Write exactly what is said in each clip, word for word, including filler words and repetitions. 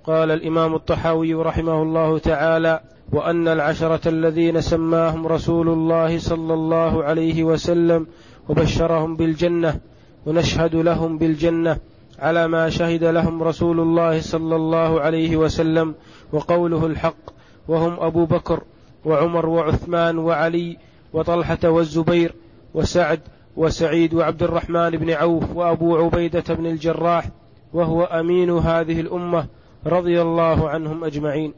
قال الإمام الطحاوي رحمه الله تعالى: وأن العشرة الذين سماهم رسول الله صلى الله عليه وسلم وبشرهم بالجنة ونشهد لهم بالجنة على ما شهد لهم رسول الله صلى الله عليه وسلم وقوله الحق، وهم أبو بكر وعمر وعثمان وعلي وطلحة والزبير وسعد وسعيد وعبد الرحمن بن عوف وأبو عبيدة بن الجراح، وهو أمين هذه الأمة رضي الله عنهم أجمعين.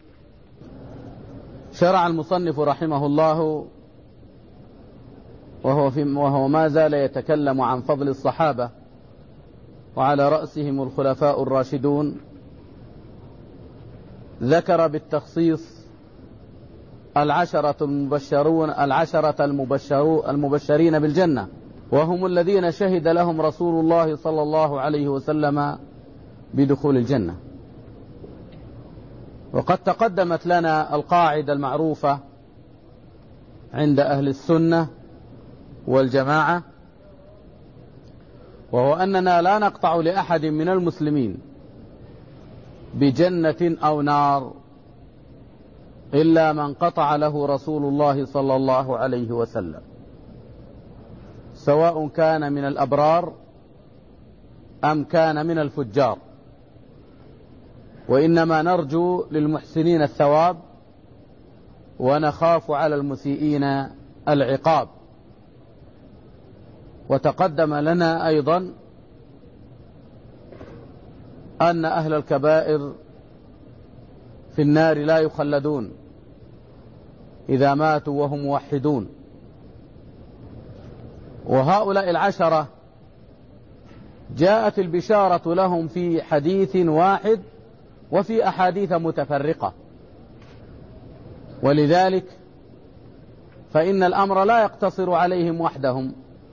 شرع المصنف رحمه الله وهو, في وهو ما زال يتكلم عن فضل الصحابة وعلى رأسهم الخلفاء الراشدون، ذكر بالتخصيص العشرة المبشرون العشرة المبشرون المبشرين بالجنة، وهم الذين شهد لهم رسول الله صلى الله عليه وسلم بدخول الجنة. وقد تقدمت لنا القاعدة المعروفة عند أهل السنة والجماعة، وهو أننا لا نقطع لأحد من المسلمين بجنة أو نار إلا من قطع له رسول الله صلى الله عليه وسلم، سواء كان من الأبرار أم كان من الفجار. وإنما نرجو للمحسنين الثواب ونخاف على المسيئين العقاب. وتقدم لنا أيضا أن أهل الكبائر في النار لا يخلدون إذا ماتوا وهم موحدون. وهؤلاء العشرة جاءت البشارة لهم في حديث واحد وفي أحاديث متفرقة، ولذلك فإن الأمر لا يقتصر عليهم وحدهم،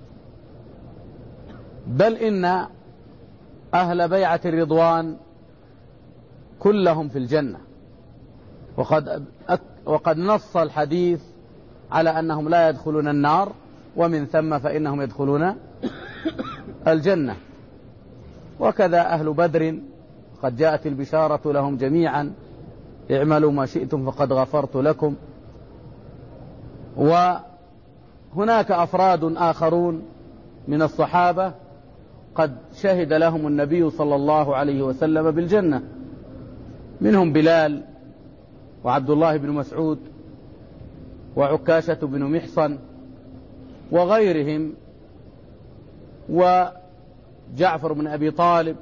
بل إن أهل بيعة الرضوان كلهم في الجنة. وقد, وقد نص الحديث على أنهم لا يدخلون النار، ومن ثم فإنهم يدخلون الجنة. وكذا أهل بدر قد جاءت البشارة لهم جميعا: اعملوا ما شئتم فقد غفرت لكم. وهناك أفراد آخرون من الصحابة قد شهد لهم النبي صلى الله عليه وسلم بالجنة، منهم بلال وعبد الله بن مسعود وعكاشة بن محصن وغيرهم، وجعفر بن أبي طالب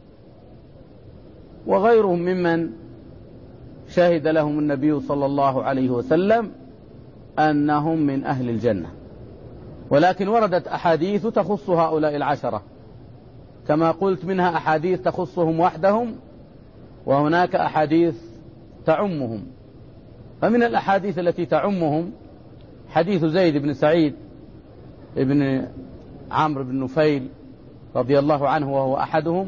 وغيرهم ممن شهد لهم النبي صلى الله عليه وسلم أنهم من أهل الجنة. ولكن وردت أحاديث تخص هؤلاء العشرة كما قلت، منها أحاديث تخصهم وحدهم، وهناك أحاديث تعمهم. فمن الأحاديث التي تعمهم حديث زيد بن سعيد ابن عمرو بن نفيل رضي الله عنه، وهو أحدهم،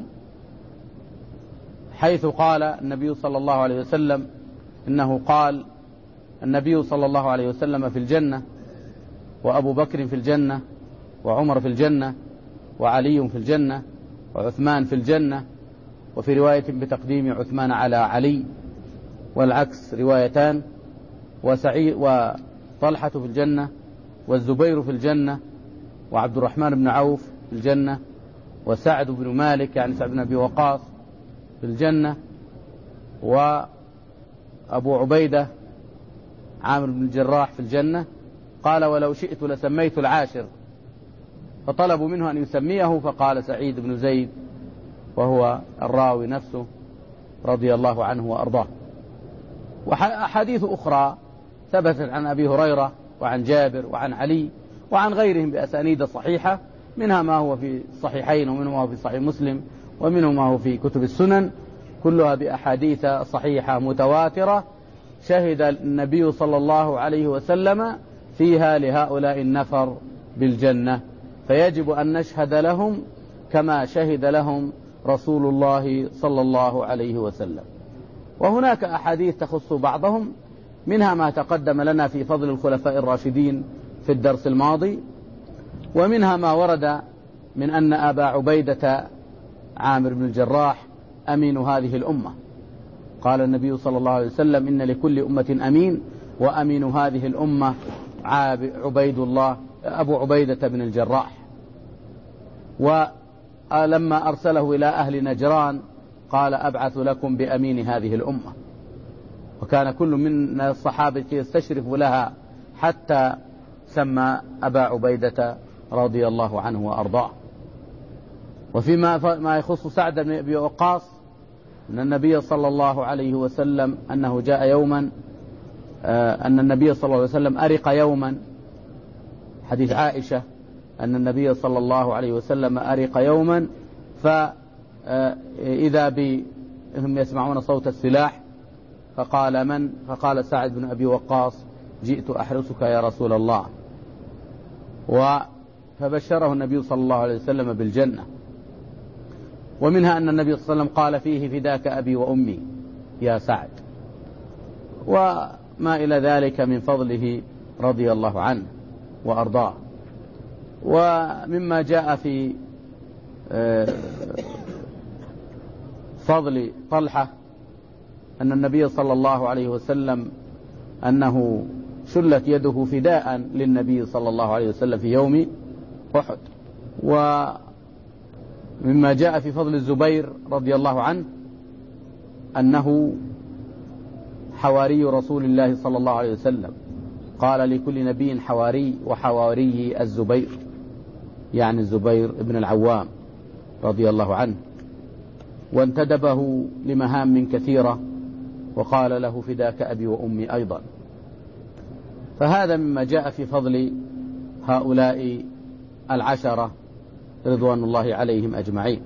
حيث قال النبي صلى الله عليه وسلم إنه قال: النبي صلى الله عليه وسلم في الجنة، وأبو بكر في الجنة، وعمر في الجنة، وعلي في الجنة، وعثمان في الجنة، وفي رواية بتقديم عثمان على علي، والعكس روايتان، وسعيد وطلحة في الجنة، والزبير في الجنة، وعبد الرحمن بن عوف في الجنة، وسعد بن مالك يعني سعد بن أبي وقاص في الجنة، وأبو عبيدة عامر بن الجراح في الجنة. قال: ولو شئت لسميت العاشر، فطلبوا منه أن يسميه، فقال سعيد بن زيد، وهو الراوي نفسه رضي الله عنه وأرضاه. وأحاديث أخرى ثبتت عن أبي هريرة وعن جابر وعن علي وعن غيرهم بأسانيد صحيحة، منها ما هو في الصحيحين، ومنه ما هو في صحيح مسلم، ومنه ما هو في كتب السنن، كلها بأحاديث صحيحة متواترة شهد النبي صلى الله عليه وسلم فيها لهؤلاء النفر بالجنة، فيجب أن نشهد لهم كما شهد لهم رسول الله صلى الله عليه وسلم. وهناك أحاديث تخص بعضهم، منها ما تقدم لنا في فضل الخلفاء الراشدين في الدرس الماضي، ومنها ما ورد من أن أبا عبيدة عامر بن الجراح أمين هذه الأمة. قال النبي صلى الله عليه وسلم إن لكل أمة أمين، وأمين هذه الأمة عبيد الله أبو عبيدة بن الجراح. ولما أرسله إلى أهل نجران قال أبعث لكم بأمين هذه الأمة، وكان كل من الصحابة يستشرف لها حتى سمى أبا عبيدة رضي الله عنه وأرضاه. وفيما ما يخص سعد بن أبي وقاص أن النبي صلى الله عليه وسلم أنه جاء يوما أن النبي صلى الله عليه وسلم أرق يوما، حديث عائشة أن النبي صلى الله عليه وسلم أرق يوما، فإذا بهم يسمعون صوت السلاح، فقال من؟ فقال سعد بن أبي وقاص جئت أحرسك يا رسول الله، فبشره النبي صلى الله عليه وسلم بالجنة. ومنها أن النبي صلى الله عليه وسلم قال فيه فداك أبي وأمي يا سعد، وما إلى ذلك من فضله رضي الله عنه وأرضاه. ومما جاء في فضل طلحة أن النبي صلى الله عليه وسلم أنه شلت يده فداء للنبي صلى الله عليه وسلم في يوم أحد. ومما جاء في فضل الزبير رضي الله عنه أنه حواري رسول الله صلى الله عليه وسلم، قال لكل نبي حواري، وحواري الزبير يعني الزبير بن العوام رضي الله عنه، وانتدبه لمهام كثيرة وقال له فداك أبي وأمي أيضا. فهذا مما جاء في فضل هؤلاء العشرة رضوان الله عليهم أجمعين،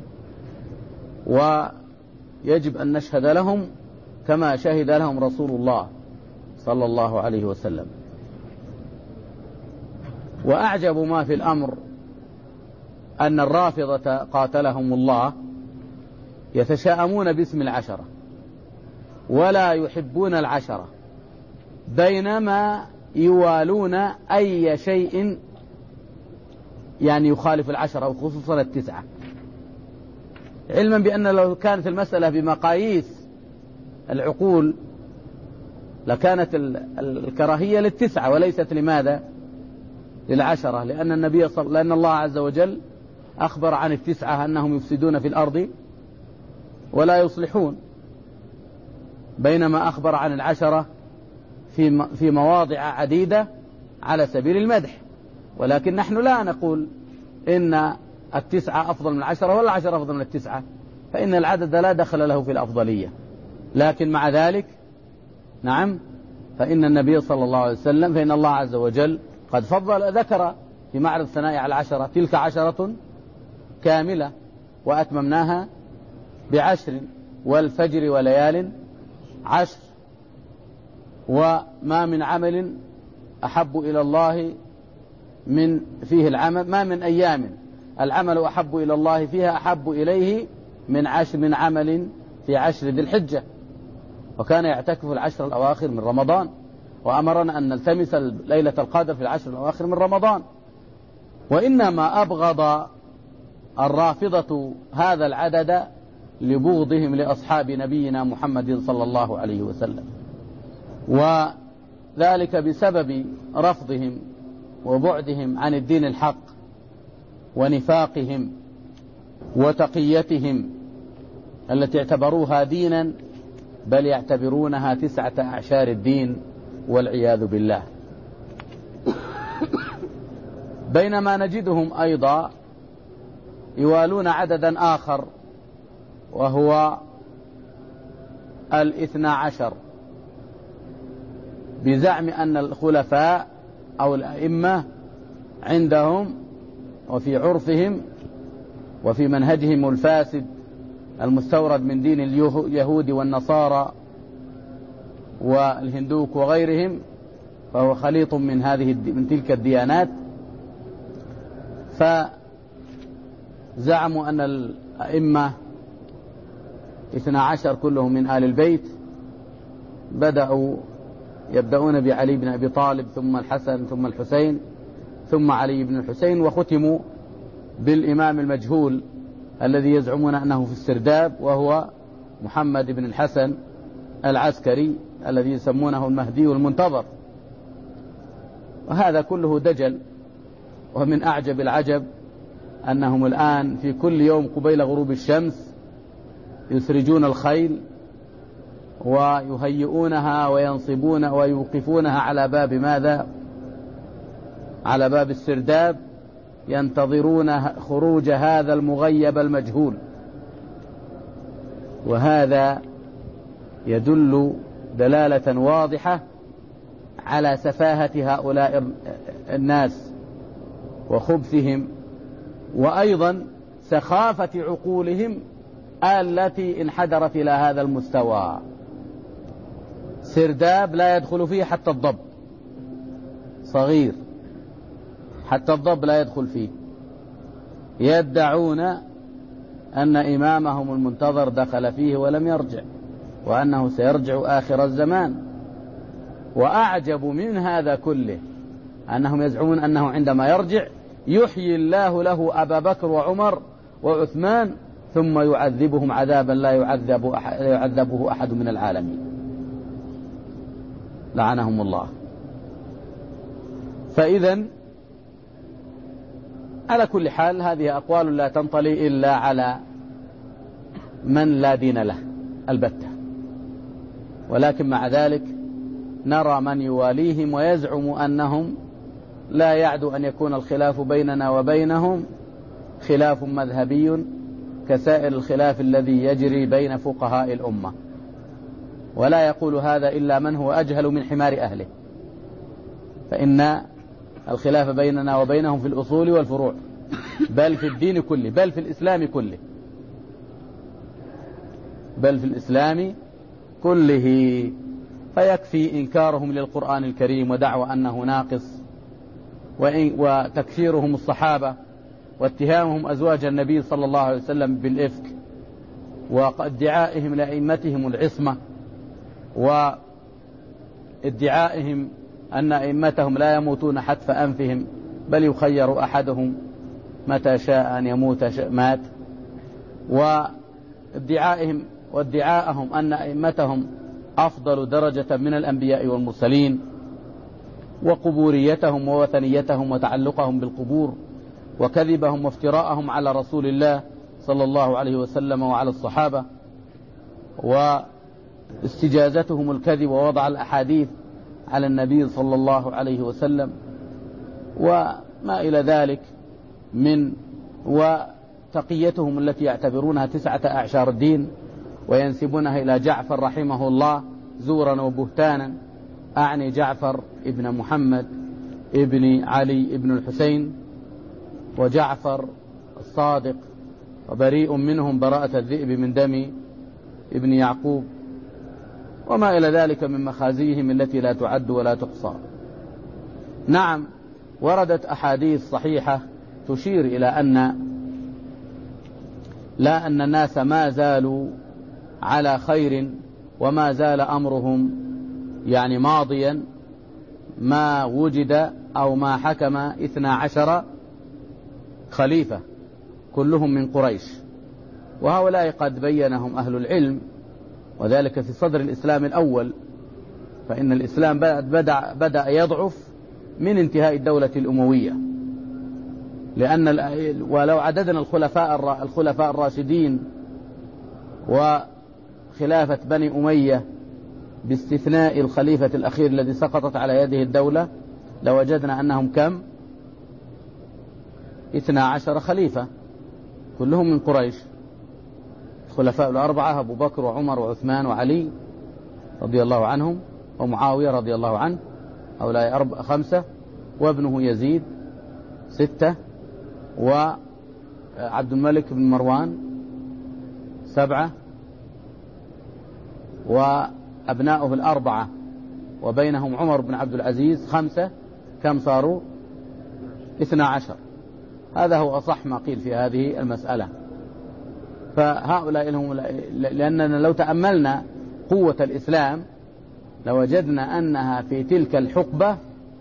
ويجب أن نشهد لهم كما شهد لهم رسول الله صلى الله عليه وسلم. وأعجب ما في الأمر أن الرافضة قاتلهم الله يتشاءمون باسم العشرة ولا يحبون العشرة، بينما يوالون أي شيء يعني يخالف العشرة وخصوصا التسعة، علما بأن لو كانت المسألة بمقاييس العقول لكانت الكراهية للتسعة وليست لماذا؟ للعشرة، لأن النبي صل... لأن الله عز وجل أخبر عن التسعة أنهم يفسدون في الأرض ولا يصلحون، بينما أخبر عن العشرة في في مواضع عديدة على سبيل المدح. ولكن نحن لا نقول إن التسعة أفضل من العشرة ولا العشرة أفضل من التسعة، فإن العدد لا دخل له في الأفضلية. لكن مع ذلك نعم، فإن النبي صلى الله عليه وسلم فإن الله عز وجل قد فضل ذكر في معرض الثناء على العشرة تلك عشرة كاملة وأتممناها بعشر والفجر وليال عشر، وما من عمل أحب إلى الله من فيه العمل، ما من أيام العمل أحب إلى الله فيها أحب إليه من عشر من عمل في عشر ذي الحجة. وكان يعتكف العشر الأواخر من رمضان، وأمرنا أن نلتمس ليلة القدر في العشر الأواخر من رمضان. وإنما أبغض الرافضة هذا العدد لبغضهم لأصحاب نبينا محمد صلى الله عليه وسلم، وذلك بسبب رفضهم وبعدهم عن الدين الحق ونفاقهم وتقيتهم التي اعتبروها دينا، بل يعتبرونها تسعة أعشار الدين والعياذ بالله. بينما نجدهم أيضا يوالون عددا آخر وهو الاثنى عشر، بزعم أن الخلفاء أو الأئمة عندهم وفي عرفهم وفي منهجهم الفاسد المستورد من دين اليهود والنصارى والهندوك وغيرهم، فهو خليط من هذه من تلك الديانات، فزعموا أن الأئمة اثنى عشر كلهم من آل البيت، بدأوا يبدأون بعلي بن أبي طالب ثم الحسن ثم الحسين ثم علي بن الحسين، وختموا بالإمام المجهول الذي يزعمون أنه في السرداب وهو محمد بن الحسن العسكري الذي يسمونه المهدي المنتظر. وهذا كله دجل. ومن أعجب العجب أنهم الآن في كل يوم قبيل غروب الشمس يسرجون الخيل ويهيئونها وينصبون ويوقفونها على باب ماذا؟ على باب السرداب، ينتظرون خروج هذا المغيب المجهول. وهذا يدل دلالة واضحة على سفاهة هؤلاء الناس وخبثهم، وأيضا سخافة عقولهم التي انحدرت إلى هذا المستوى. سرداب لا يدخل فيه حتى الضب، صغير حتى الضب لا يدخل فيه. يدعون أن إمامهم المنتظر دخل فيه ولم يرجع، وأنه سيرجع آخر الزمان. وأعجب من هذا كله أنهم يزعمون أنه عندما يرجع يحيي الله له أبا بكر وعمر وعثمان ثم يعذبهم عذابا لا يعذب أحد لا يعذبه أحد من العالمين، لعنهم الله. فإذا على كل حال هذه أقوال لا تنطلي إلا على من لا دين له البتة. ولكن مع ذلك نرى من يواليهم ويزعم أنهم لا يعدو أن يكون الخلاف بيننا وبينهم خلاف مذهبي كسائر الخلاف الذي يجري بين فقهاء الأمة. ولا يقول هذا إلا من هو أجهل من حمار أهله، فإن الخلاف بيننا وبينهم في الأصول والفروع، بل في الدين كله، بل في الإسلام كله، بل في الإسلام كله. فيكفي إنكارهم للقرآن الكريم ودعوى أنه ناقص، وتكفيرهم الصحابة، واتهامهم أزواج النبي صلى الله عليه وسلم بالإفك، وادعائهم لأئمتهم العصمة، وادعائهم أن أئمتهم لا يموتون حتف أنفهم بل يخير أحدهم متى شاء أن يموت مات، وادعائهم وادعاءهم أن أئمتهم أفضل درجة من الأنبياء والمرسلين، وقبوريتهم ووثنيتهم وتعلقهم بالقبور، وكذبهم وافتراءهم على رسول الله صلى الله عليه وسلم وعلى الصحابة، واستجازتهم الكذب ووضع الأحاديث على النبي صلى الله عليه وسلم، وما إلى ذلك من وتقيتهم التي يعتبرونها تسعة أعشار الدين وينسبونها إلى جعفر رحمه الله زورا وبهتانا. أعني جعفر ابن محمد ابن علي ابن الحسين، وجعفر الصادق، وبريء منهم براءة الذئب من دم ابن يعقوب، وما إلى ذلك من مخازيهم التي لا تعد ولا تحصى. نعم، وردت أحاديث صحيحة تشير إلى أن لا أن الناس ما زالوا على خير وما زال أمرهم يعني ماضيا ما وجد أو ما حكم اثنا عشر خليفة كلهم من قريش، وهؤلاء قد بينهم أهل العلم، وذلك في صدر الإسلام الأول. فإن الإسلام بدأ, بدأ يضعف من انتهاء الدولة الأموية، لأن ولو عددنا الخلفاء الخلفاء الراشدين وخلافة بني أمية باستثناء الخليفة الأخير الذي سقطت على يده الدولة لوجدنا أنهم كم؟ اثنا عشر خليفة كلهم من قريش، الخلفاء الأربعة أبو بكر وعمر وعثمان وعلي رضي الله عنهم، ومعاوية رضي الله عنه، هؤلاء أربعة خمسة، وابنه يزيد ستة، وعبد الملك بن مروان سبعة، وأبناؤه الأربعة وبينهم عمر بن عبد العزيز خمسة، كم صاروا؟ اثنا عشر. هذا هو أصح ما قيل في هذه المسألة. فهؤلاء لهم، لأننا لو تأملنا قوة الإسلام لوجدنا أنها في تلك الحقبة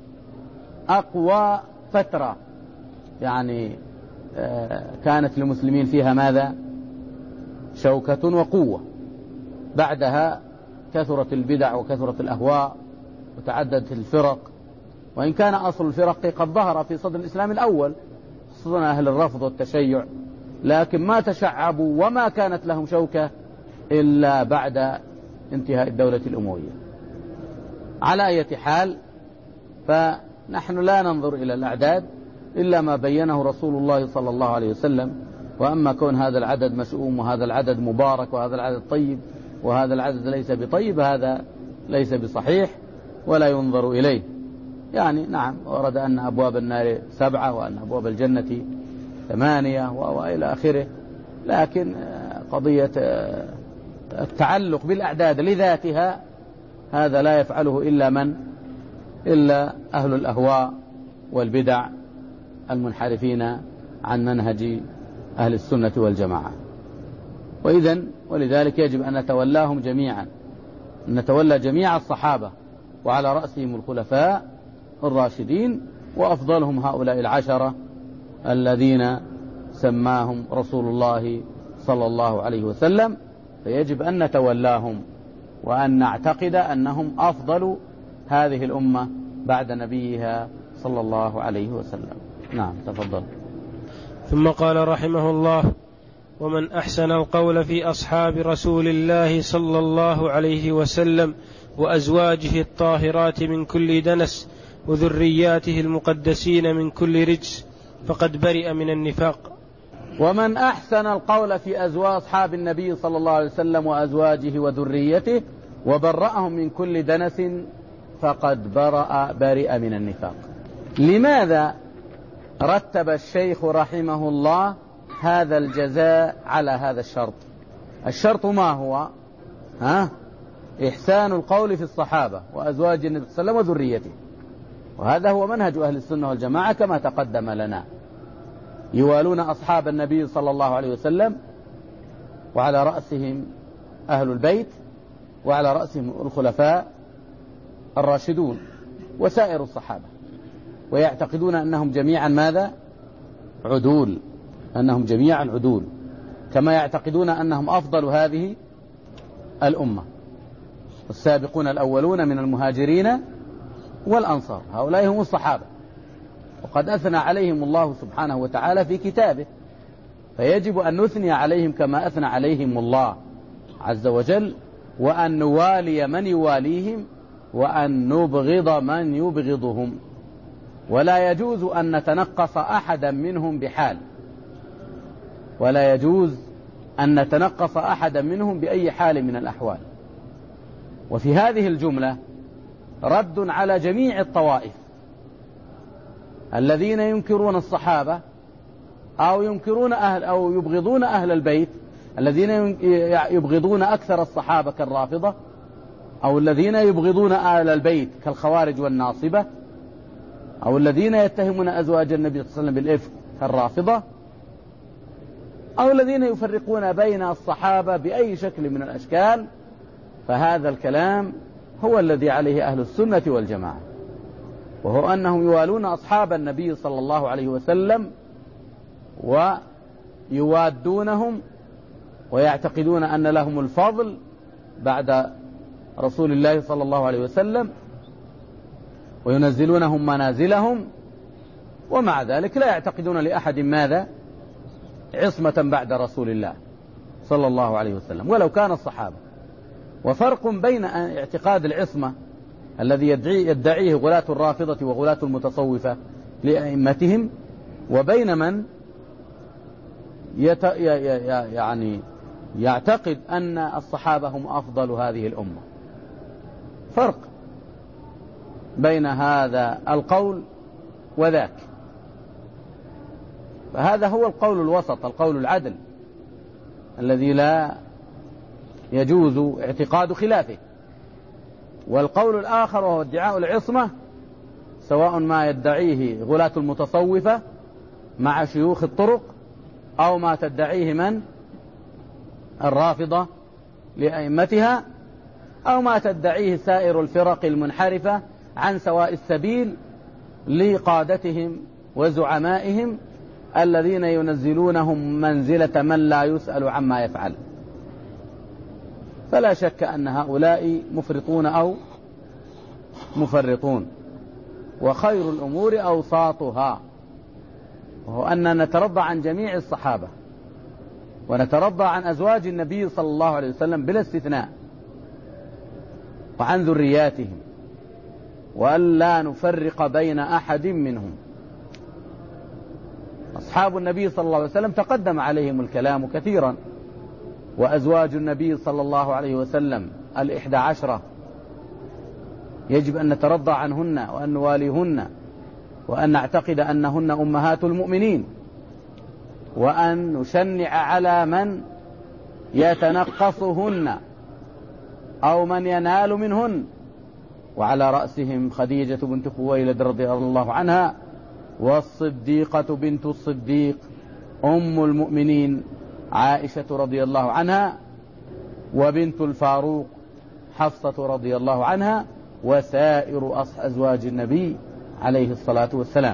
أقوى فترة، يعني كانت للمسلمين فيها ماذا؟ شوكة وقوة. بعدها كثرت البدع وكثرت الأهواء وتعددت الفرق، وإن كان أصل الفرق قد ظهر في صدر الإسلام الأول، صدر أهل الرفض والتشيع، لكن ما تشعبوا وما كانت لهم شوكة إلا بعد انتهاء الدولة الأموية. على أي حال، فنحن لا ننظر إلى الأعداد إلا ما بينه رسول الله صلى الله عليه وسلم. وأما كون هذا العدد مشؤوم وهذا العدد مبارك وهذا العدد طيب وهذا العدد ليس بطيب، هذا ليس بصحيح ولا ينظر إليه. يعني نعم، ورد أن أبواب النار سبعة وأن أبواب الجنة ثمانية وإلى آخره، لكن قضية التعلق بالأعداد لذاتها هذا لا يفعله إلا من إلا أهل الأهواء والبدع المنحرفين عن منهج أهل السنة والجماعة. وإذن ولذلك يجب أن نتولاهم جميعا، أن نتولى جميع الصحابة وعلى رأسهم الخلفاء الراشدين، وأفضلهم هؤلاء العشرة الذين سماهم رسول الله صلى الله عليه وسلم، فيجب أن نتولاهم وأن نعتقد أنهم أفضل هذه الأمة بعد نبيها صلى الله عليه وسلم. نعم، تفضل. ثم قال رحمه الله: ومن أحسن القول في أصحاب رسول الله صلى الله عليه وسلم وأزواجه الطاهرات من كل دنس وذرياته المقدسين من كل رجس فقد برئ من النفاق. ومن أحسن القول في أزواج أصحاب النبي صلى الله عليه وسلم وأزواجه وذريته وبرأهم من كل دنس فقد برأ برئ من النفاق. لماذا رتب الشيخ رحمه الله هذا الجزاء على هذا الشرط؟ الشرط ما هو؟ ها؟ إحسان القول في الصحابة وأزواج النبي صلى الله عليه وسلم وذريته، وهذا هو منهج أهل السنة والجماعة كما تقدم لنا. يوالون أصحاب النبي صلى الله عليه وسلم، وعلى رأسهم أهل البيت، وعلى رأسهم الخلفاء الراشدون وسائر الصحابة، ويعتقدون أنهم جميعا ماذا؟ عدول، أنهم جميعا عدول، كما يعتقدون أنهم أفضل هذه الأمة. السابقون الأولون من المهاجرين والأنصار، هؤلاء هم الصحابة، وقد أثنى عليهم الله سبحانه وتعالى في كتابه، فيجب أن نثني عليهم كما أثنى عليهم الله عز وجل، وأن نوالي من يواليهم، وأن نبغض من يبغضهم، ولا يجوز أن نتنقص أحدا منهم بحال، ولا يجوز أن نتنقص أحدا منهم بأي حال من الأحوال. وفي هذه الجملة رد على جميع الطوائف الذين ينكرون الصحابة أو ينكرون أهل أو يبغضون أهل البيت، الذين يبغضون أكثر الصحابة كالرافضة، أو الذين يبغضون أهل البيت كالخوارج والناصبة، أو الذين يتهمون أزواج النبي صلى الله عليه وسلم بالإفك كالرافضة، أو الذين يفرقون بين الصحابة بأي شكل من الأشكال. فهذا الكلام هو الذي عليه أهل السنة والجماعة، وهو أنهم يوالون أصحاب النبي صلى الله عليه وسلم ويوادونهم ويعتقدون أن لهم الفضل بعد رسول الله صلى الله عليه وسلم، وينزلونهم منازلهم، ومع ذلك لا يعتقدون لأحد ماذا؟ عصمة بعد رسول الله صلى الله عليه وسلم ولو كان الصحابة. وفرق بين اعتقاد العصمة الذي يدعي يدعيه غلاة الرافضة وغلاة المتصوفة لأئمتهم، وبين من يت... يعني يعتقد أن الصحابة هم أفضل هذه الأمة. فرق بين هذا القول وذاك، فهذا هو القول الوسط، القول العدل الذي لا يجوز اعتقاد خلافه. والقول الآخر وهو ادعاء العصمة، سواء ما يدعيه غلاة المتصوفة مع شيوخ الطرق، أو ما تدعيه من الرافضة لأئمتها، أو ما تدعيه سائر الفرق المنحرفة عن سواء السبيل لقادتهم وزعمائهم الذين ينزلونهم منزلة من لا يسأل عما يفعل. فلا شك أن هؤلاء مفرطون أو مفرطون. وخير الأمور أوساطها، وهو أن نترضى عن جميع الصحابة ونترضى عن أزواج النبي صلى الله عليه وسلم بلا استثناء وعن ذرياتهم، وأن لا نفرق بين أحد منهم. أصحاب النبي صلى الله عليه وسلم تقدم عليهم الكلام كثيرا، وأزواج النبي صلى الله عليه وسلم الإحدى عشرة يجب أن نترضى عنهن وأن نواليهن وأن نعتقد أنهن أمهات المؤمنين، وأن نشنع على من يتنقصهن أو من ينال منهن، وعلى رأسهم خديجة بنت خويلد رضي الله عنها، والصديقة بنت الصديق أم المؤمنين عائشة رضي الله عنها، وبنت الفاروق حفصة رضي الله عنها، وسائر أزواج النبي عليه الصلاة والسلام.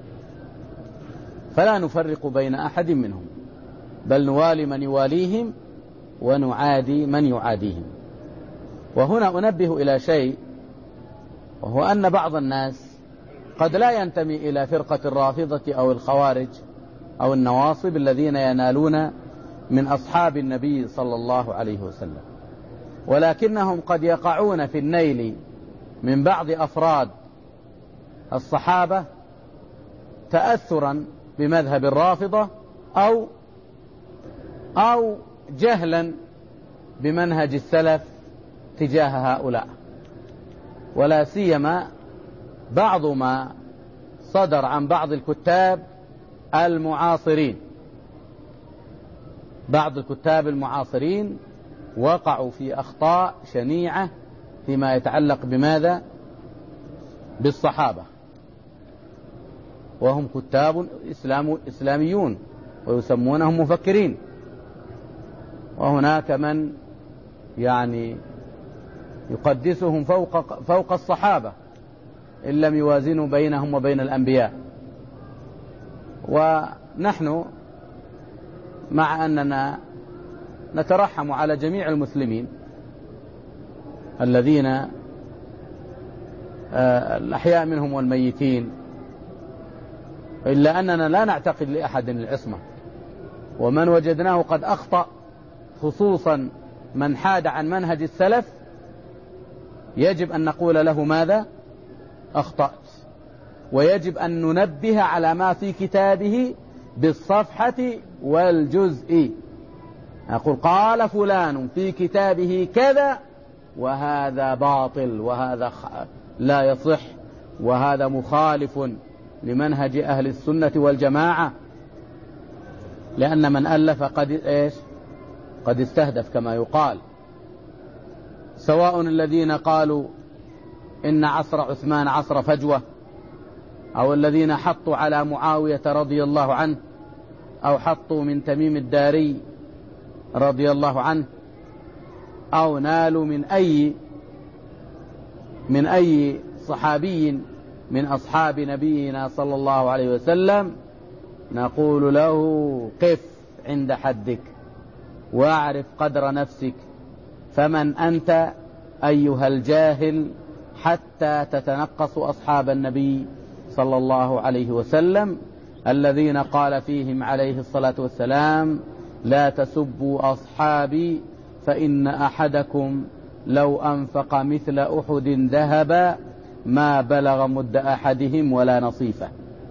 فلا نفرق بين أحد منهم، بل نوالي من يواليهم ونعادي من يعاديهم. وهنا أنبه إلى شيء، وهو أن بعض الناس قد لا ينتمي إلى فرقة الرافضة أو الخوارج أو النواصب الذين ينالون من أصحاب النبي صلى الله عليه وسلم، ولكنهم قد يقعون في النيل من بعض أفراد الصحابة تأثرا بمذهب الرافضة أو أو جهلا بمنهج السلف تجاه هؤلاء، ولا سيما بعض ما صدر عن بعض الكتاب المعاصرين. بعض الكتاب المعاصرين وقعوا في أخطاء شنيعة فيما يتعلق بماذا؟ بالصحابة، وهم كتاب إسلام إسلاميون ويسمونهم مفكرين. وهناك من يعني يقدسهم فوق فوق الصحابة إن لم يوازنوا بينهم وبين الأنبياء. ونحن مع أننا نترحم على جميع المسلمين الذين الأحياء منهم والميتين، إلا أننا لا نعتقد لأحد العصمة، ومن وجدناه قد أخطأ خصوصا من حاد عن منهج السلف يجب أن نقول له ماذا؟ أخطأت. ويجب أن ننبه على ما في كتابه بالصفحة والجزء، نقول قال فلان في كتابه كذا وهذا باطل وهذا لا يصح وهذا مخالف لمنهج أهل السنة والجماعة، لأن من ألف قد إيش؟ قد استهدف كما يقال. سواء الذين قالوا إن عصر عثمان عصر فجوة، أو الذين حطوا على معاوية رضي الله عنه، أو حطوا من تميم الداري رضي الله عنه، أو نالوا من أي من أي صحابي من أصحاب نبينا صلى الله عليه وسلم، نقول له قف عند حدك واعرف قدر نفسك، فمن أنت أيها الجاهل حتى تتنقص أصحاب النبي صلى الله عليه وسلم الذين قال فيهم عليه الصلاة والسلام لا تسبوا أصحابي فإن أحدكم لو أنفق مثل أحد ذهبا ما بلغ مد أحدهم ولا نصيفه.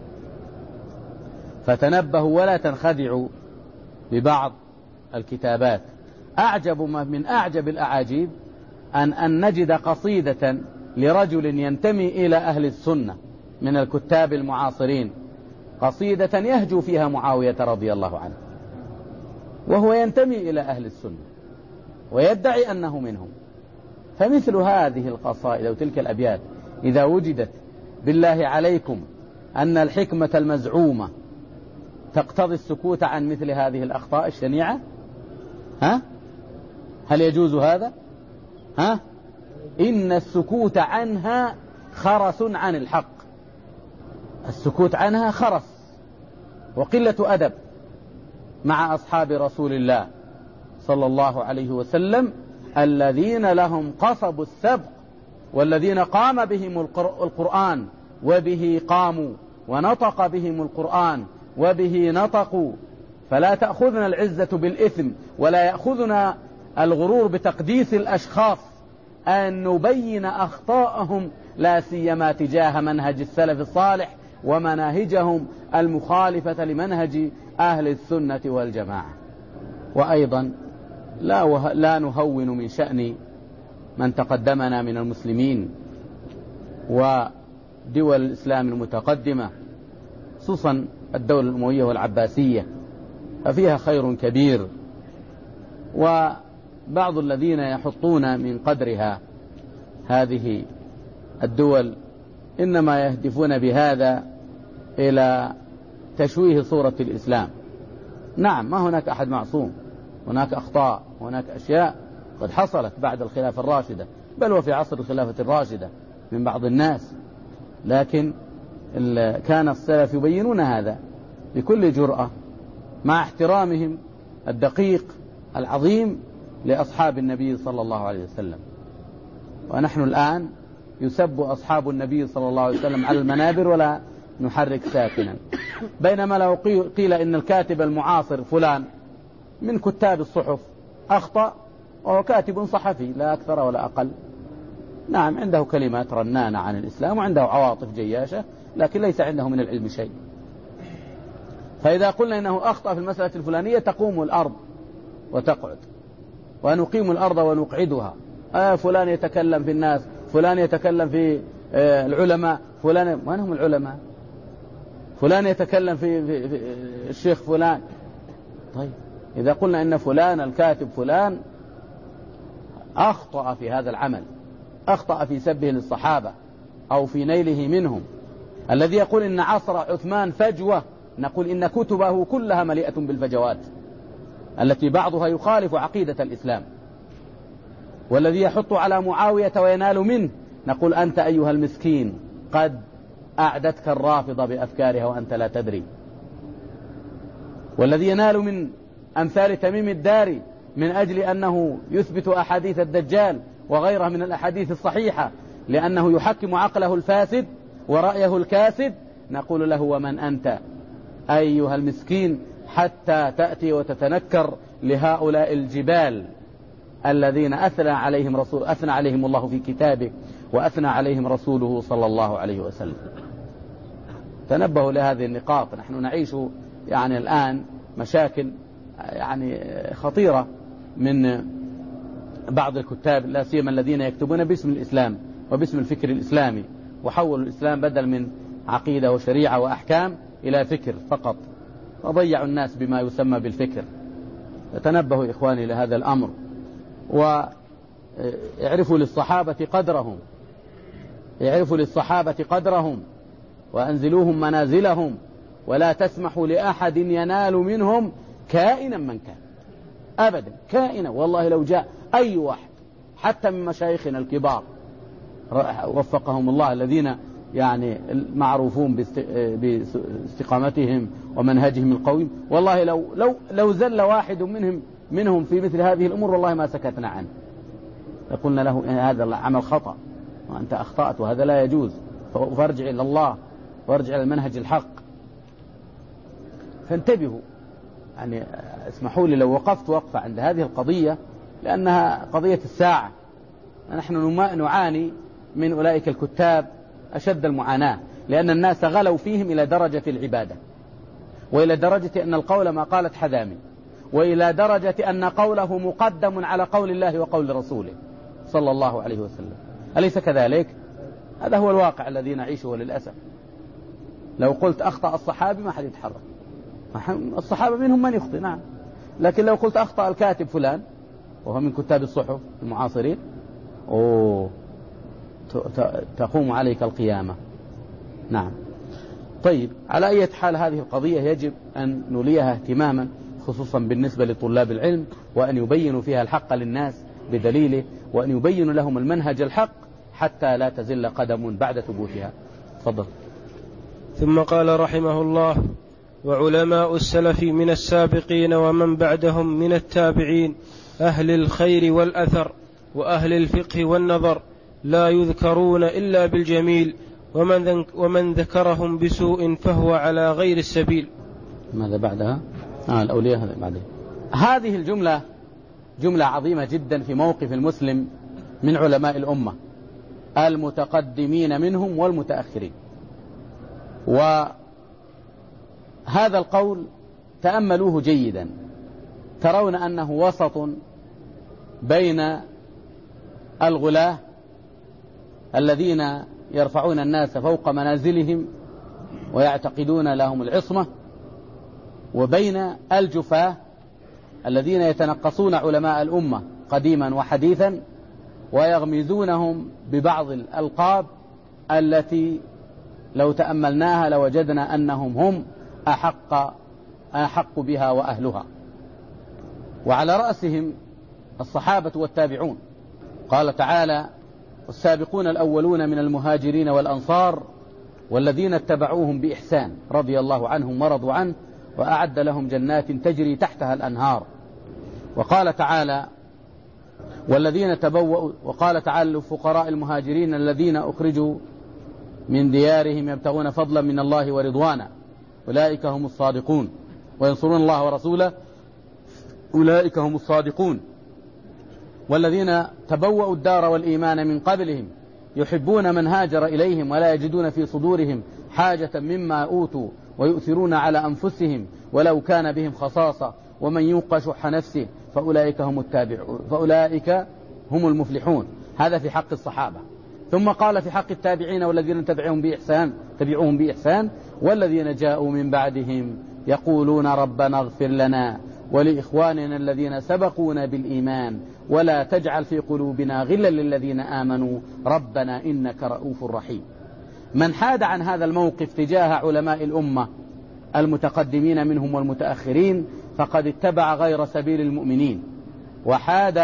فتنبهوا ولا تنخدعوا ببعض الكتابات. أعجب ما من أعجب الأعاجيب أن, أن نجد قصيدة لرجل ينتمي إلى أهل السنة من الكتاب المعاصرين، قصيدة يهجو فيها معاوية رضي الله عنه، وهو ينتمي إلى أهل السنة ويدعي أنه منهم. فمثل هذه القصائد وتلك الأبيات إذا وجدت، بالله عليكم أن الحكمة المزعومة تقتضي السكوت عن مثل هذه الأخطاء الشنيعة؟ ها؟ هل يجوز هذا؟ ها؟ إن السكوت عنها خرس عن الحق، السكوت عنها خرس وقلة أدب مع أصحاب رسول الله صلى الله عليه وسلم الذين لهم قصب السبق والذين قام بهم القرآن وبه قاموا ونطق بهم القرآن وبه نطقوا. فلا تأخذنا العزة بالإثم ولا يأخذنا الغرور بتقديس الأشخاص أن نبين أخطاءهم، لا سيما تجاه منهج السلف الصالح ومناهجهم المخالفة لمنهج أهل السنة والجماعة. وأيضا لا, وه... لا نهون من شأن من تقدمنا من المسلمين ودول الإسلام المتقدمة، خصوصا الدولة الأموية والعباسية، ففيها خير كبير، وبعض الذين يحطون من قدرها هذه الدول إنما يهدفون بهذا إلى تشويه صورة الإسلام. نعم، ما هناك أحد معصوم، هناك أخطاء، هناك أشياء قد حصلت بعد الخلافة الراشدة، بل وفي عصر الخلافة الراشدة من بعض الناس، لكن كان السلف يبينون هذا بكل جرأة مع احترامهم الدقيق العظيم لأصحاب النبي صلى الله عليه وسلم. ونحن الآن يسب أصحاب النبي صلى الله عليه وسلم على المنابر ولا نحرك ساكنا، بينما لو قيل إن الكاتب المعاصر فلان من كتاب الصحف أخطأ وهو كاتب صحفي لا أكثر ولا أقل، نعم عنده كلمات رنانة عن الإسلام وعنده عواطف جياشة، لكن ليس عنده من العلم شيء. فإذا قلنا إنه أخطأ في المسألة الفلانية تقوم الأرض وتقعد، ونقيم الأرض ونقعدها. آه فلان يتكلم في الناس، فلان يتكلم في آه العلماء، فلان من هم العلماء؟ فلان يتكلم في, في, في الشيخ فلان. طيب إذا قلنا إن فلان الكاتب فلان أخطأ في هذا العمل، أخطأ في سبه للصحابة أو في نيله منهم، الذي يقول إن عصر عثمان فجوة، نقول إن كتبه كلها مليئة بالفجوات التي بعضها يخالف عقيدة الإسلام. والذي يحط على معاوية وينال منه، نقول أنت أيها المسكين قد أعدتك الرافضة بأفكارها وأنت لا تدري. والذي ينال من أمثال تميم الداري من أجل أنه يثبت أحاديث الدجال وغيرها من الأحاديث الصحيحة لأنه يحكم عقله الفاسد ورأيه الكاسد، نقول له ومن أنت أيها المسكين حتى تأتي وتتنكر لهؤلاء الجبال الذين أثنى عليهم رسول أثنى عليهم الله في كتابه وأثنى عليهم رسوله صلى الله عليه وسلم. تنبهوا لهذه النقاط. نحن نعيش يعني الآن مشاكل يعني خطيرة من بعض الكتاب، لا سيما الذين يكتبون باسم الإسلام وباسم الفكر الإسلامي، وحولوا الإسلام بدل من عقيدة وشريعة وأحكام إلى فكر فقط، وضيعوا الناس بما يسمى بالفكر. تنبهوا إخواني لهذا الأمر، ويعرفوا للصحابة قدرهم، يعرفوا للصحابة قدرهم وأنزلوهم منازلهم، ولا تسمحوا لأحد ينال منهم كائنا من كان أبدا، كائنا. والله لو جاء أي واحد حتى من مشايخنا الكبار وفقهم الله الذين يعني معروفون باستقامتهم ومنهجهم القويم، والله لو لو لو زل واحد منهم منهم في مثل هذه الأمور والله ما سكتنا عنه، فقلنا له هذا العمل خطأ وأنت أخطأت وهذا لا يجوز، فارجع إلى الله وارجع إلى المنهج الحق. فانتبهوا، يعني اسمحوا لي لو وقفت وقفة عند هذه القضية لأنها قضية الساعة. نحن نعاني من أولئك الكتاب أشد المعاناة، لأن الناس غلوا فيهم إلى درجة العبادة، وإلى درجة أن القول ما قالت حذامي، وإلى درجة أن قوله مقدم على قول الله وقول رسوله صلى الله عليه وسلم. أليس كذلك؟ هذا هو الواقع الذي نعيشه للأسف. لو قلت أخطأ الصحابي ما حد يتحرك، الصحابة منهم من يخطئ نعم، لكن لو قلت أخطأ الكاتب فلان وهو من كتاب الصحف المعاصرين، أوه تقوم عليك القيامة. نعم. طيب، على أي حال هذه القضية يجب أن نوليها اهتماما، خصوصا بالنسبة لطلاب العلم، وأن يبينوا فيها الحق للناس بدليله، وأن يبينوا لهم المنهج الحق حتى لا تزل قدم بعد ثبوتها. تفضل. ثم قال رحمه الله: وعلماء السلف من السابقين ومن بعدهم من التابعين أهل الخير والأثر وأهل الفقه والنظر لا يذكرون إلا بالجميل، ومن, ومن ذكرهم بسوء فهو على غير السبيل. ماذا بعدها؟ آه الأولياء هذا بعدين. هذه الجملة جملة عظيمة جدا في موقف المسلم من علماء الأمة المتقدمين منهم والمتأخرين. وهذا القول تأملوه جيدا، ترون أنه وسط بين الغلاة الذين يرفعون الناس فوق منازلهم ويعتقدون لهم العصمة، وبين الجفاة الذين يتنقصون علماء الأمة قديما وحديثا ويغمزونهم ببعض الألقاب التي لو تأملناها لوجدنا أنهم هم أحق, أحق بها وأهلها. وعلى رأسهم الصحابة والتابعون. قال تعالى: والسابقون الأولون من المهاجرين والأنصار والذين اتبعوهم بإحسان رضي الله عنهم ورضوا عنه وأعد لهم جنات تجري تحتها الأنهار. وقال تعالى: والذين تبوأوا وقال تعالى: للفقراء المهاجرين الذين أخرجوا من ديارهم يبتغون فضلا من الله ورضوانا أولئك هم الصادقون وينصرون الله ورسوله أولئك هم الصادقون. والذين تبوأوا الدار والإيمان من قبلهم يحبون من هاجر إليهم ولا يجدون في صدورهم حاجة مما أوتوا ويؤثرون على أنفسهم ولو كان بهم خصاصة ومن يوق شح نفسه فأولئك هم التابعون فأولئك هم المفلحون. هذا في حق الصحابة. ثم قال في حق التابعين: والذين تبعهم بإحسان تبعوهم بإحسان والذين جاءوا من بعدهم يقولون ربنا اغفر لنا ولإخواننا الذين سبقونا بالإيمان ولا تجعل في قلوبنا غلا للذين آمنوا ربنا إنك رؤوف رحيم. من حاد عن هذا الموقف تجاه علماء الأمة المتقدمين منهم والمتأخرين فقد اتبع غير سبيل المؤمنين وحاد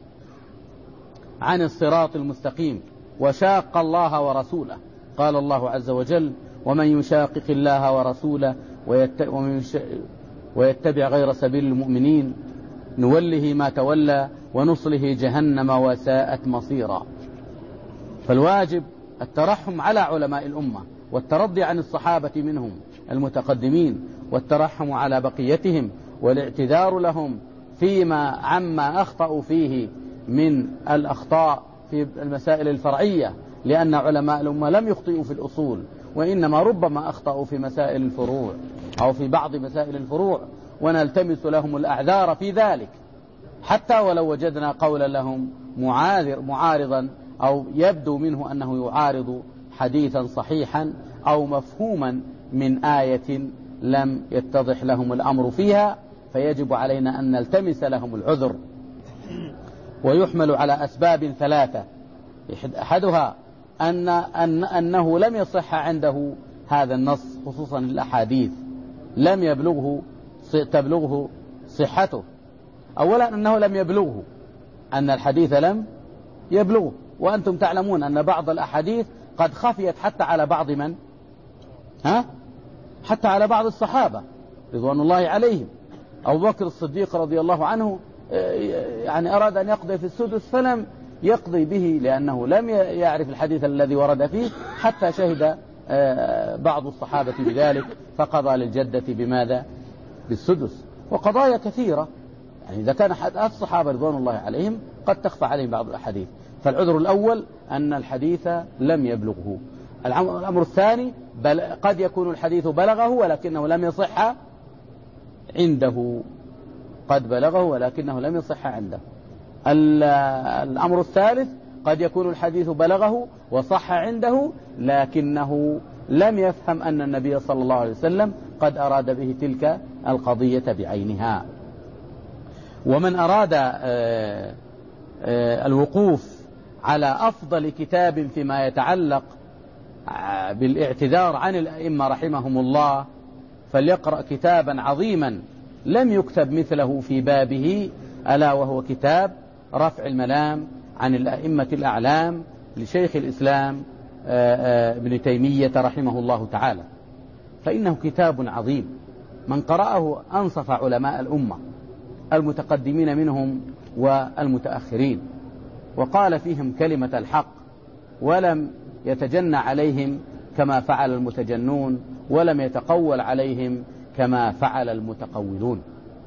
عن الصراط المستقيم وشاق الله ورسوله. قال الله عز وجل: ومن يشاقق الله ورسوله ويتبع غير سبيل المؤمنين نوله ما تولى ونصله جهنم وساءت مصيرا. فالواجب الترحم على علماء الأمة والترضي عن الصحابة منهم المتقدمين والترحم على بقيتهم والاعتذار لهم فيما عما أخطأوا فيه من الأخطاء في المسائل الفرعية، لأن علماء الأمة لم يخطئوا في الأصول وإنما ربما أخطأوا في مسائل الفروع أو في بعض مسائل الفروع، ونلتمس لهم الأعذار في ذلك حتى ولو وجدنا قولا لهم معاذر معارضا أو يبدو منه أنه يعارض حديثا صحيحا أو مفهوما من آية لم يتضح لهم الأمر فيها، فيجب علينا أن نلتمس لهم العذر. ويحمل على أسباب ثلاثة: أحدها أن أن أنه لم يصح عنده هذا النص خصوصا الأحاديث لم يبلغه تبلغه صحته. أولا أنه لم يبلغه، أن الحديث لم يبلغه، وأنتم تعلمون أن بعض الأحاديث قد خفيت حتى على بعض من ها حتى على بعض الصحابة رضوان الله عليهم. أبو بكر الصديق رضي الله عنه يعني أراد أن يقضي في السدس فلم يقضي به لأنه لم يعرف الحديث الذي ورد فيه حتى شهد بعض الصحابة بذلك فقضى للجدة بماذا؟ بالسدس. وقضايا كثيرة يعني إذا كان الصحابة رضوان الله عليهم قد تخفى عليهم بعض الأحاديث. فالعذر الأول أن الحديث لم يبلغه. الأمر الثاني بل قد يكون الحديث بلغه ولكنه لم يصح عنده، قد بلغه ولكنه لم يصح عنده. الأمر الثالث قد يكون الحديث بلغه وصح عنده لكنه لم يفهم أن النبي صلى الله عليه وسلم قد أراد به تلك القضية بعينها. ومن أراد الوقوف على أفضل كتاب فيما يتعلق بالاعتذار عن الأئمة رحمهم الله فليقرأ كتابا عظيما لم يكتب مثله في بابه، ألا وهو كتاب رفع الملام عن الأئمة الأعلام لشيخ الإسلام ابن تيمية رحمه الله تعالى. فإنه كتاب عظيم من قرأه أنصف علماء الأمة المتقدمين منهم والمتأخرين. وقال فيهم كلمة الحق، ولم يتجنى عليهم كما فعل المتجنون، ولم يتقول عليهم كما فعل المتقولون.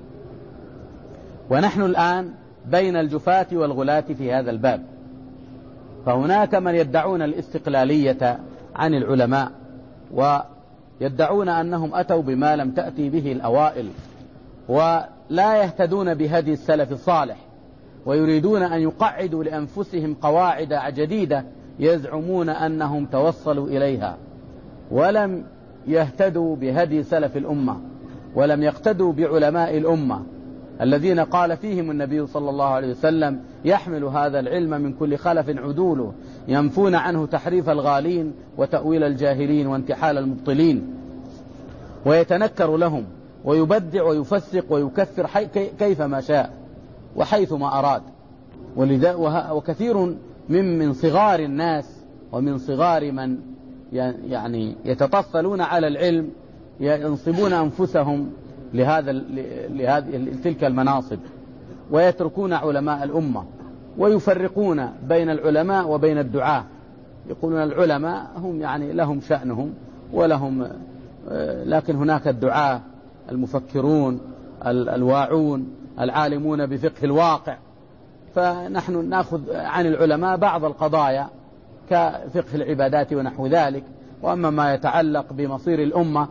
ونحن الآن بين الجفاة والغلاة في هذا الباب، فهناك من يدعون الاستقلالية عن العلماء، ويدعون أنهم أتوا بما لم تأتي به الأوائل، ولا يهتدون بهدي السلف الصالح، ويريدون أن يقعدوا لأنفسهم قواعد جديدة يزعمون أنهم توصلوا إليها، ولم يهتدوا بهدي سلف الأمة، ولم يقتدوا بعلماء الأمة الذين قال فيهم النبي صلى الله عليه وسلم: يحمل هذا العلم من كل خلف عدوله، ينفون عنه تحريف الغالين وتأويل الجاهلين وانتحال المبطلين. ويتنكر لهم ويبدع ويفسق ويكفر كيفما شاء وحيثما أراد. وكثير من من صغار الناس ومن صغار من يعني يتطفلون على العلم ينصبون أنفسهم لهذا لهذه تلك المناصب، ويتركون علماء الأمة، ويفرقون بين العلماء وبين الدعاة. يقولون العلماء هم يعني لهم شأنهم ولهم، لكن هناك الدعاة المفكرون الواعون العالمون بفقه الواقع. فنحن نأخذ عن العلماء بعض القضايا كفقه العبادات ونحو ذلك، وأما ما يتعلق بمصير الأمة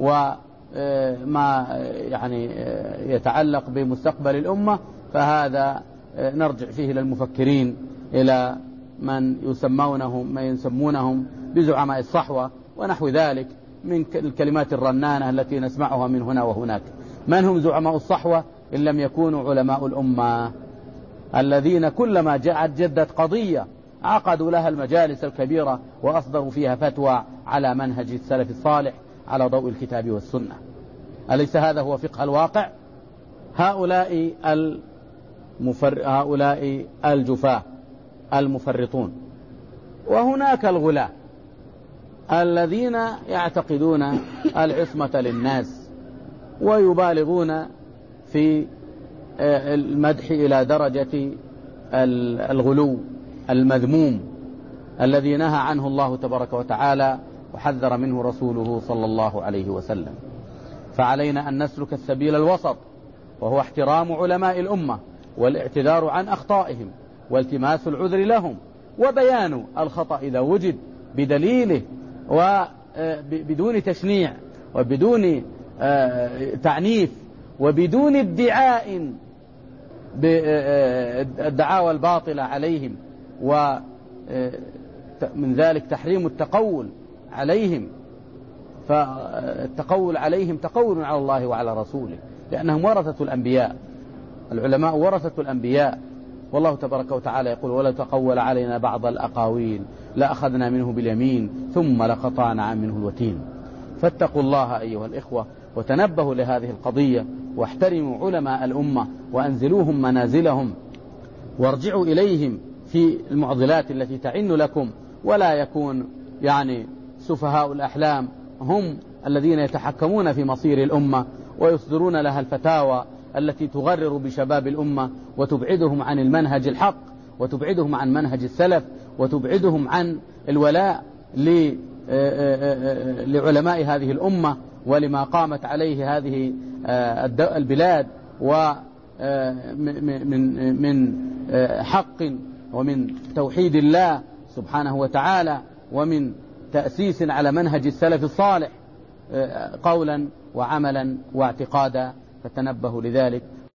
وما يعني يتعلق بمستقبل الأمة فهذا نرجع فيه إلى المفكرين، إلى من يسمونهم ما يسمونهم بزعماء الصحوة ونحو ذلك من الكلمات الرنانة التي نسمعها من هنا وهناك. من هم زعماء الصحوة إن لم يكونوا علماء الأمة الذين كلما جاءت جدت قضية عقدوا لها المجالس الكبيرة وأصدروا فيها فتوى على منهج السلف الصالح على ضوء الكتاب والسنة. أليس هذا هو فقه الواقع؟ هؤلاء المفر... هؤلاء الجفاة المفرطون. وهناك الغلاة الذين يعتقدون العصمة للناس ويبالغون في المدح إلى درجة الغلو المذموم الذي نهى عنه الله تبارك وتعالى وحذر منه رسوله صلى الله عليه وسلم. فعلينا أن نسلك السبيل الوسط، وهو احترام علماء الأمة والاعتذار عن أخطائهم والتماس العذر لهم وبيان الخطأ إذا وجد بدليله وبدون تشنيع وبدون تعنيف وبدون ادعاء بالدعاوى الباطلة عليهم، ومن ذلك تحريم التقول عليهم. فالتقول عليهم تقول على الله وعلى رسوله، لأنهم ورثة الأنبياء، العلماء ورثة الأنبياء. والله تبارك وتعالى يقول: ولا تقول علينا بعض الأقاويل لأخذنا منه باليمين ثم لقطعنا منه الوتين. فاتقوا الله أيها الإخوة وتنبهوا لهذه القضية، واحترموا علماء الأمة وأنزلوهم منازلهم، وارجعوا إليهم في المعضلات التي تعن لكم، ولا يكون يعني سفهاء الأحلام هم الذين يتحكمون في مصير الأمة ويصدرون لها الفتاوى التي تغرر بشباب الأمة وتبعدهم عن المنهج الحق وتبعدهم عن منهج السلف وتبعدهم عن الولاء لعلماء هذه الأمة ولما قامت عليه هذه البلاد ومن من حق ومن توحيد الله سبحانه وتعالى ومن تأسيس على منهج السلف الصالح قولا وعملا واعتقادا. فتنبهوا لذلك